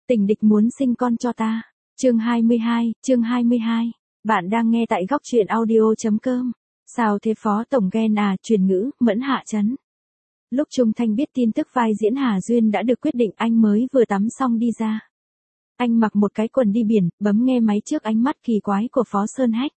Tình địch muốn sinh con cho ta. Chương 22. Bạn đang nghe tại góc truyện audio.com. Sao thế Phó Tổng ghen à, truyền ngữ, Mẫn hạ trấn. Lúc Trung Thanh biết tin tức vai diễn Hà Duyên đã được quyết định, anh mới vừa tắm xong đi ra. Anh mặc một cái quần đi biển, bấm nghe máy trước ánh mắt kỳ quái của Phó Sơn Hách.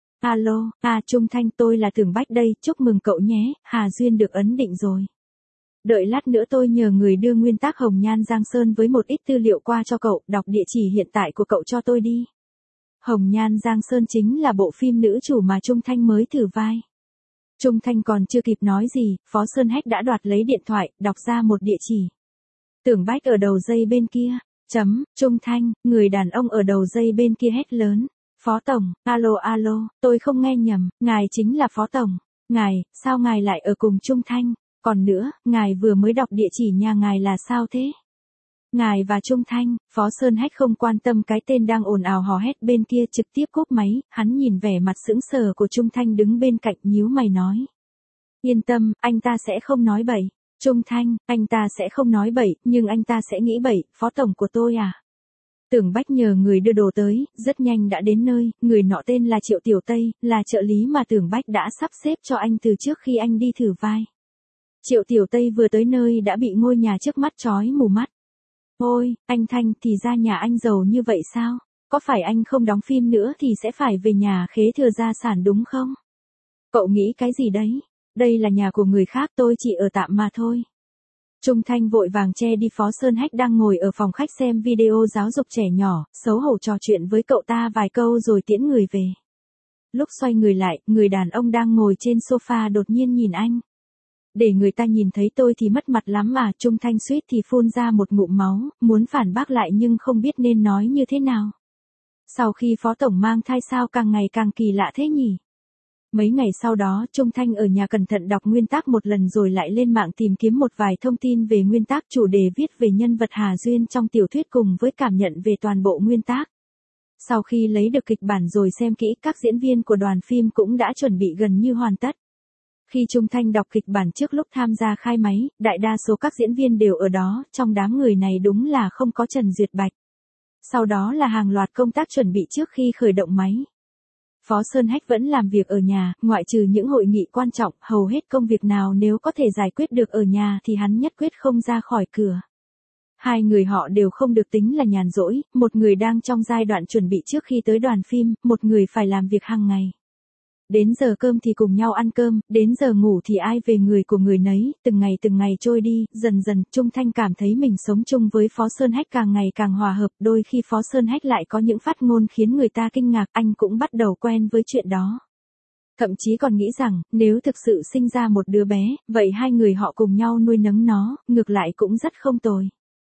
Alo, Trung Thanh, tôi là Tưởng Bách đây, chúc mừng cậu nhé, Hà Duyên được ấn định rồi. Đợi lát nữa tôi nhờ người đưa nguyên tác Hồng Nhan Giang Sơn với một ít tư liệu qua cho cậu, đọc địa chỉ hiện tại của cậu cho tôi đi. Hồng Nhan Giang Sơn chính là bộ phim nữ chủ mà Trung Thanh mới thử vai. Trung Thanh còn chưa kịp nói gì, Phó Sơn Hách đã đoạt lấy điện thoại, đọc ra một địa chỉ. Tưởng Bách ở đầu dây bên kia. Trung Thanh, người đàn ông ở đầu dây bên kia hét lớn. Phó Tổng, alo, tôi không nghe nhầm, ngài chính là Phó Tổng. Ngài, sao ngài lại ở cùng Trung Thanh? Còn nữa, ngài vừa mới đọc địa chỉ nhà ngài là sao thế? Ngài và Trung Thanh, Phó Sơn Hách không quan tâm cái tên đang ồn ào hò hét bên kia, trực tiếp cúp máy, hắn nhìn vẻ mặt sững sờ của Trung Thanh đứng bên cạnh, nhíu mày nói. Yên tâm, anh ta sẽ không nói bậy. Trung Thanh, anh ta sẽ không nói bậy, nhưng anh ta sẽ nghĩ bậy, Phó Tổng của tôi à? Tưởng Bách nhờ người đưa đồ tới, rất nhanh đã đến nơi, người nọ tên là Triệu Tiểu Tây, là trợ lý mà Tưởng Bách đã sắp xếp cho anh từ trước khi anh đi thử vai. Triệu Tiểu Tây vừa tới nơi đã bị ngôi nhà trước mắt chói mù mắt. Ôi, anh Thanh, thì ra nhà anh giàu như vậy sao? Có phải anh không đóng phim nữa thì sẽ phải về nhà khế thừa gia sản đúng không? Cậu nghĩ cái gì đấy? Đây là nhà của người khác, tôi chỉ ở tạm mà thôi. Trung Thanh vội vàng che đi Phó Sơn Hách đang ngồi ở phòng khách xem video giáo dục trẻ nhỏ, xấu hổ trò chuyện với cậu ta vài câu rồi tiễn người về. Lúc xoay người lại, người đàn ông đang ngồi trên sofa đột nhiên nhìn anh. Để người ta nhìn thấy tôi thì mất mặt lắm mà, Trung Thanh suýt thì phun ra một ngụm máu, muốn phản bác lại nhưng không biết nên nói như thế nào. Sau khi Phó Tổng mang thai sao càng ngày càng kỳ lạ thế nhỉ? Mấy ngày sau đó, Trung Thanh ở nhà cẩn thận đọc nguyên tác một lần rồi lại lên mạng tìm kiếm một vài thông tin về nguyên tác, chủ đề viết về nhân vật Hà Duyên trong tiểu thuyết cùng với cảm nhận về toàn bộ nguyên tác. Sau khi lấy được kịch bản rồi xem kỹ, các diễn viên của đoàn phim cũng đã chuẩn bị gần như hoàn tất. Khi Trung Thanh đọc kịch bản trước lúc tham gia khai máy, đại đa số các diễn viên đều ở đó, trong đám người này đúng là không có Trần Duyệt Bạch. Sau đó là hàng loạt công tác chuẩn bị trước khi khởi động máy. Phó Sơn Hách vẫn làm việc ở nhà, ngoại trừ những hội nghị quan trọng, hầu hết công việc nào nếu có thể giải quyết được ở nhà thì hắn nhất quyết không ra khỏi cửa. Hai người họ đều không được tính là nhàn rỗi, một người đang trong giai đoạn chuẩn bị trước khi tới đoàn phim, một người phải làm việc hàng ngày. Đến giờ cơm thì cùng nhau ăn cơm, đến giờ ngủ thì ai về người của người nấy, từng ngày trôi đi, dần dần, Trung Thanh cảm thấy mình sống chung với Phó Sơn Hách càng ngày càng hòa hợp, đôi khi Phó Sơn Hách lại có những phát ngôn khiến người ta kinh ngạc, anh cũng bắt đầu quen với chuyện đó. Thậm chí còn nghĩ rằng, nếu thực sự sinh ra một đứa bé, vậy hai người họ cùng nhau nuôi nấng nó, ngược lại cũng rất không tồi.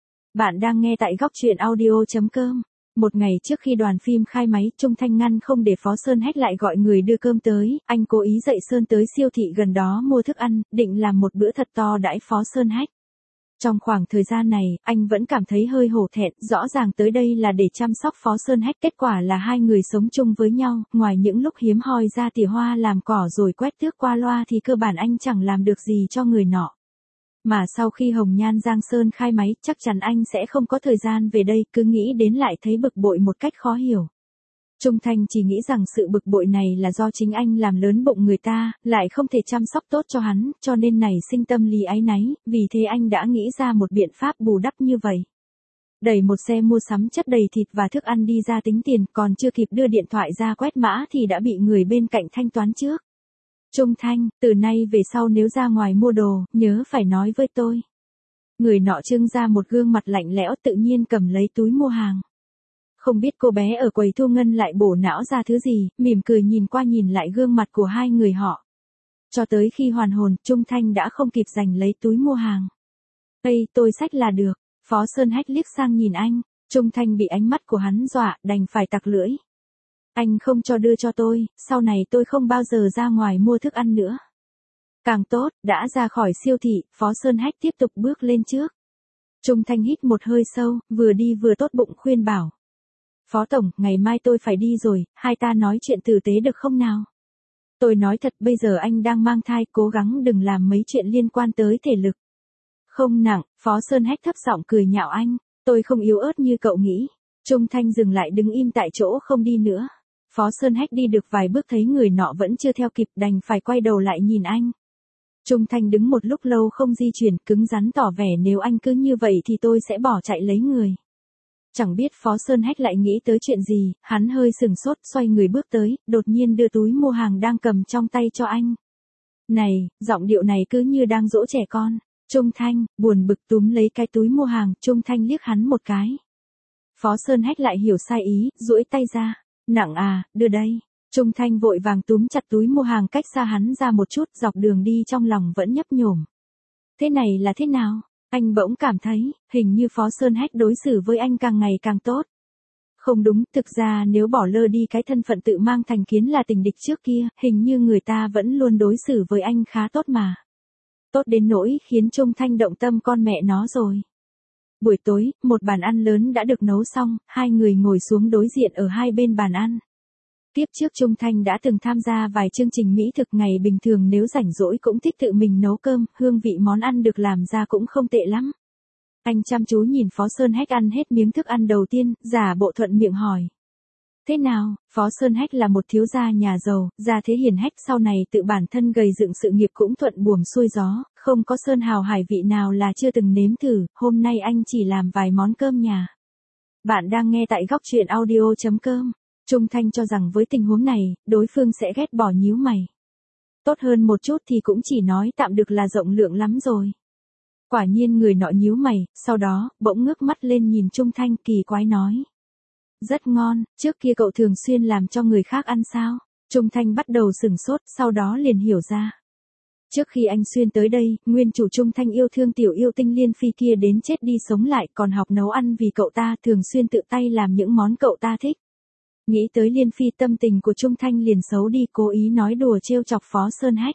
Bạn đang nghe tại góc truyện audio.com. Một ngày trước khi đoàn phim khai máy, Trung Thanh ngăn không để Phó Sơn Hách lại gọi người đưa cơm tới, anh cố ý dậy Sơn tới siêu thị gần đó mua thức ăn, định làm một bữa thật to đãi Phó Sơn Hách. Trong khoảng thời gian này, anh vẫn cảm thấy hơi hổ thẹn, rõ ràng tới đây là để chăm sóc Phó Sơn Hách, kết quả là hai người sống chung với nhau, ngoài những lúc hiếm hoi ra tỉa hoa làm cỏ rồi quét tước qua loa thì cơ bản anh chẳng làm được gì cho người nọ. Mà sau khi Hồng Nhan Giang Sơn khai máy, chắc chắn anh sẽ không có thời gian về đây, cứ nghĩ đến lại thấy bực bội một cách khó hiểu. Trung Thanh chỉ nghĩ rằng sự bực bội này là do chính anh làm lớn bụng người ta, lại không thể chăm sóc tốt cho hắn, cho nên nảy sinh tâm lý áy náy, vì thế anh đã nghĩ ra một biện pháp bù đắp như vậy. Đẩy một xe mua sắm chất đầy thịt và thức ăn đi ra tính tiền, còn chưa kịp đưa điện thoại ra quét mã thì đã bị người bên cạnh thanh toán trước. Trung Thanh, từ nay về sau nếu ra ngoài mua đồ, nhớ phải nói với tôi. Người nọ trưng ra một gương mặt lạnh lẽo, tự nhiên cầm lấy túi mua hàng. Không biết cô bé ở quầy thu ngân lại bổ não ra thứ gì, mỉm cười nhìn qua nhìn lại gương mặt của hai người họ. Cho tới khi hoàn hồn, Trung Thanh đã không kịp giành lấy túi mua hàng. Ây, tôi xách là được. Phó Sơn Hách liếc sang nhìn anh, Trung Thanh bị ánh mắt của hắn dọa, đành phải tặc lưỡi. Anh không cho đưa cho tôi, sau này tôi không bao giờ ra ngoài mua thức ăn nữa. Càng tốt, đã ra khỏi siêu thị, Phó Sơn Hách tiếp tục bước lên trước. Trung Thanh hít một hơi sâu, vừa đi vừa tốt bụng khuyên bảo. Phó Tổng, ngày mai tôi phải đi rồi, hai ta nói chuyện tử tế được không nào? Tôi nói thật, bây giờ anh đang mang thai, cố gắng đừng làm mấy chuyện liên quan tới thể lực. Không nặng, Phó Sơn Hách thấp giọng cười nhạo anh. Tôi không yếu ớt như cậu nghĩ. Trung Thanh dừng lại đứng im tại chỗ không đi nữa. Phó Sơn Hách đi được vài bước thấy người nọ vẫn chưa theo kịp đành phải quay đầu lại nhìn anh. Trung Thanh đứng một lúc lâu không di chuyển, cứng rắn tỏ vẻ nếu anh cứ như vậy thì tôi sẽ bỏ chạy lấy người. Chẳng biết Phó Sơn Hách lại nghĩ tới chuyện gì, hắn hơi sừng sốt xoay người bước tới, đột nhiên đưa túi mua hàng đang cầm trong tay cho anh. Này, giọng điệu này cứ như đang dỗ trẻ con. Trung Thanh, buồn bực túm lấy cái túi mua hàng, Trung Thanh liếc hắn một cái. Phó Sơn Hách lại hiểu sai ý, duỗi tay ra. Nặng à, đưa đây. Trung Thanh vội vàng túm chặt túi mua hàng cách xa hắn ra một chút, dọc đường đi trong lòng vẫn nhấp nhổm. Thế này là thế nào? Anh bỗng cảm thấy, hình như Phó Sơn Hách đối xử với anh càng ngày càng tốt. Không đúng, thực ra nếu bỏ lơ đi cái thân phận tự mang thành kiến là tình địch trước kia, hình như người ta vẫn luôn đối xử với anh khá tốt mà. Tốt đến nỗi khiến Trung Thanh động tâm con mẹ nó rồi. Buổi tối, một bàn ăn lớn đã được nấu xong, hai người ngồi xuống đối diện ở hai bên bàn ăn. Tiếp trước Trung Thanh đã từng tham gia vài chương trình mỹ thực, ngày bình thường nếu rảnh rỗi cũng thích tự mình nấu cơm, hương vị món ăn được làm ra cũng không tệ lắm. Anh chăm chú nhìn Phó Sơn Hách ăn hết miếng thức ăn đầu tiên, giả bộ thuận miệng hỏi. Thế nào? Phó Sơn Hách là một thiếu gia nhà giàu, gia thế hiền hách, sau này tự bản thân gầy dựng sự nghiệp cũng thuận buồm xuôi gió, không có sơn hào hải vị nào là chưa từng nếm thử, hôm nay anh chỉ làm vài món cơm nhà. Bạn đang nghe tại góc truyện audio.com. Trung Thanh cho rằng với tình huống này, đối phương sẽ ghét bỏ nhíu mày. Tốt hơn một chút thì cũng chỉ nói tạm được là rộng lượng lắm rồi. Quả nhiên người nọ nhíu mày, sau đó, bỗng ngước mắt lên nhìn Trung Thanh kỳ quái nói. Rất ngon, trước kia cậu thường xuyên làm cho người khác ăn sao? Trung Thanh bắt đầu sửng sốt, sau đó liền hiểu ra. Trước khi anh xuyên tới đây, nguyên chủ Trung Thanh yêu thương tiểu yêu tinh Liên Phi kia đến chết đi sống lại, còn học nấu ăn vì cậu ta, thường xuyên tự tay làm những món cậu ta thích. Nghĩ tới Liên Phi, tâm tình của Trung Thanh liền xấu đi, cố ý nói đùa trêu chọc Phó Sơn Hách.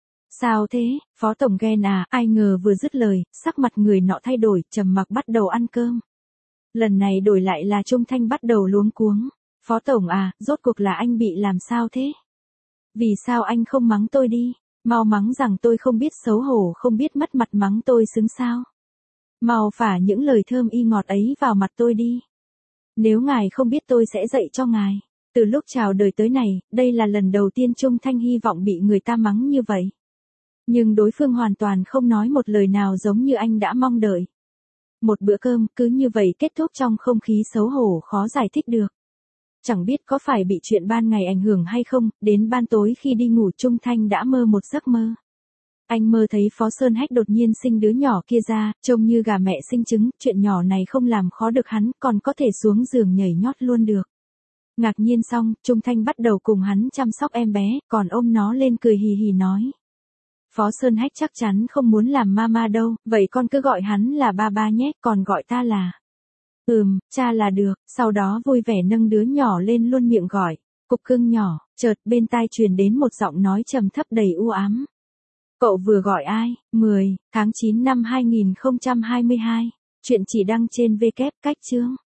Sao thế, Phó Tổng ghen à? Ai ngờ vừa dứt lời, sắc mặt người nọ thay đổi, trầm mặc bắt đầu ăn cơm. Lần này đổi lại là Trung Thanh bắt đầu luống cuống. Phó Tổng à, rốt cuộc là anh bị làm sao thế? Vì sao anh không mắng tôi đi? Mau mắng rằng tôi không biết xấu hổ, không biết mất mặt, mắng tôi xứng sao? Mau phả những lời thơm y ngọt ấy vào mặt tôi đi. Nếu ngài không biết tôi sẽ dạy cho ngài. Từ lúc chào đời tới này, đây là lần đầu tiên Trung Thanh hy vọng bị người ta mắng như vậy. Nhưng đối phương hoàn toàn không nói một lời nào giống như anh đã mong đợi. Một bữa cơm cứ như vậy kết thúc trong không khí xấu hổ khó giải thích được. Chẳng biết có phải bị chuyện ban ngày ảnh hưởng hay không, đến ban tối khi đi ngủ Trung Thanh đã mơ một giấc mơ. Anh mơ thấy Phó Sơn Hách đột nhiên sinh đứa nhỏ kia ra, trông như gà mẹ sinh trứng, chuyện nhỏ này không làm khó được hắn, còn có thể xuống giường nhảy nhót luôn được. Ngạc nhiên xong, Trung Thanh bắt đầu cùng hắn chăm sóc em bé, còn ôm nó lên cười hì hì nói. Phó Sơn Hách chắc chắn không muốn làm mama đâu, vậy con cứ gọi hắn là ba ba nhé, còn gọi ta là. Cha là được, sau đó vui vẻ nâng đứa nhỏ lên luôn miệng gọi. Cục cưng nhỏ, chợt bên tai truyền đến một giọng nói trầm thấp đầy u ám. Cậu vừa gọi ai? 10 tháng 9 năm 2022. Chuyện chỉ đăng trên www.cách chương.